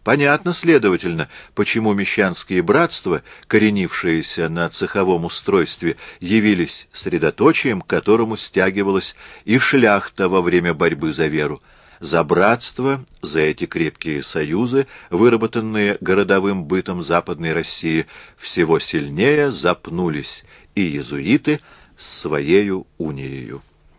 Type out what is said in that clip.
Понятно, следовательно, почему мещанские братства, коренившиеся на цеховом устройстве, явились средоточием, к которому стягивалась и шляхта во время борьбы за веру. За братство, за эти крепкие союзы, выработанные городовым бытом Западной России, всего сильнее запнулись и иезуиты с своею униею.